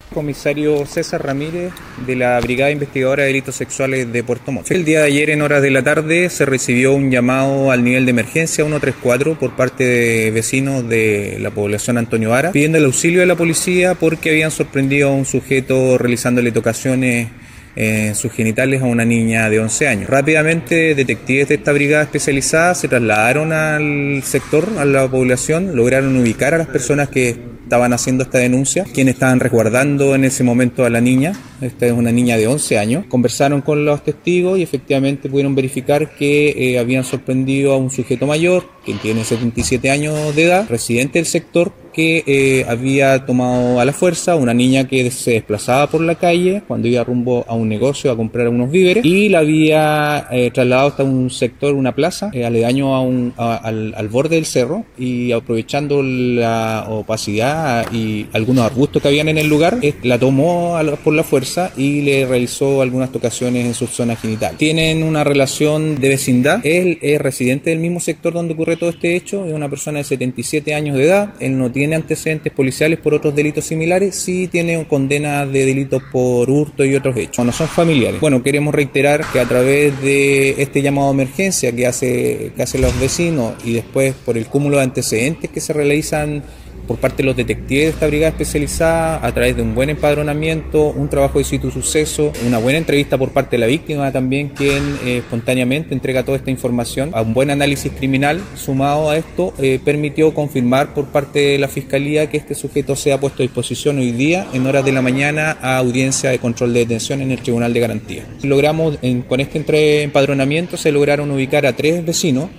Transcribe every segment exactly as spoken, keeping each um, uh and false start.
Comisario César Ramírez de la Brigada Investigadora de Delitos Sexuales de Puerto Montt. El día de ayer en horas de la tarde se recibió un llamado al nivel de emergencia ciento treinta y cuatro por parte de vecinos de la población Antonio Vara pidiendo el auxilio de la policía porque habían sorprendido a un sujeto realizándole tocaciones en sus genitales a una niña de once años. Rápidamente detectives de esta brigada especializada se trasladaron al sector, a la población, lograron ubicar a las personas que estaban haciendo esta denuncia, quienes estaban resguardando en ese momento a la niña. Esta es una niña de once años. Conversaron con los testigos y efectivamente pudieron verificar que eh, habían sorprendido a un sujeto mayor, que tiene setenta y siete años de edad, residente del sector, que eh, había tomado a la fuerza a una niña que se desplazaba por la calle cuando iba rumbo a un negocio a comprar unos víveres y la había eh, trasladado hasta un sector, una plaza, eh, aledaño a un, a, al, al borde del cerro, y aprovechando la opacidad y algunos arbustos que habían en el lugar, eh, la tomó a la, por la fuerza y le realizó algunas tocaciones en su zona genital. Tienen una relación de vecindad. Él es residente del mismo sector donde ocurre todo este hecho, es una persona de setenta y siete años de edad. Él no tiene antecedentes policiales por otros delitos similares, sí tiene condena de delitos por hurto y otros hechos. No son familiares. Bueno, queremos reiterar que a través de este llamado de emergencia que hace que hacen los vecinos y después por el cúmulo de antecedentes que se realizan por parte de los detectives de esta brigada especializada, a través de un buen empadronamiento, un trabajo de sitio suceso, una buena entrevista por parte de la víctima también, quien eh, espontáneamente entrega toda esta información, a un buen análisis criminal sumado a esto, eh, permitió confirmar por parte de la Fiscalía que este sujeto sea puesto a disposición hoy día en horas de la mañana a audiencia de control de detención en el Tribunal de Garantía. Logramos, en, con este entre empadronamiento se lograron ubicar a tres vecinos,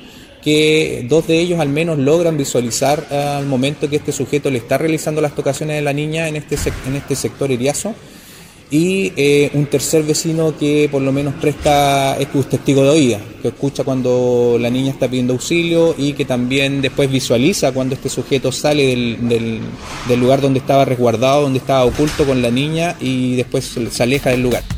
que dos de ellos al menos logran visualizar uh, al momento que este sujeto le está realizando las tocaciones de la niña en este, en este sector Iriazo, y eh, un tercer vecino que por lo menos presta, es un testigo de oída, que escucha cuando la niña está pidiendo auxilio y que también después visualiza cuando este sujeto sale del, del, del lugar donde estaba resguardado, donde estaba oculto con la niña, y después se aleja del lugar.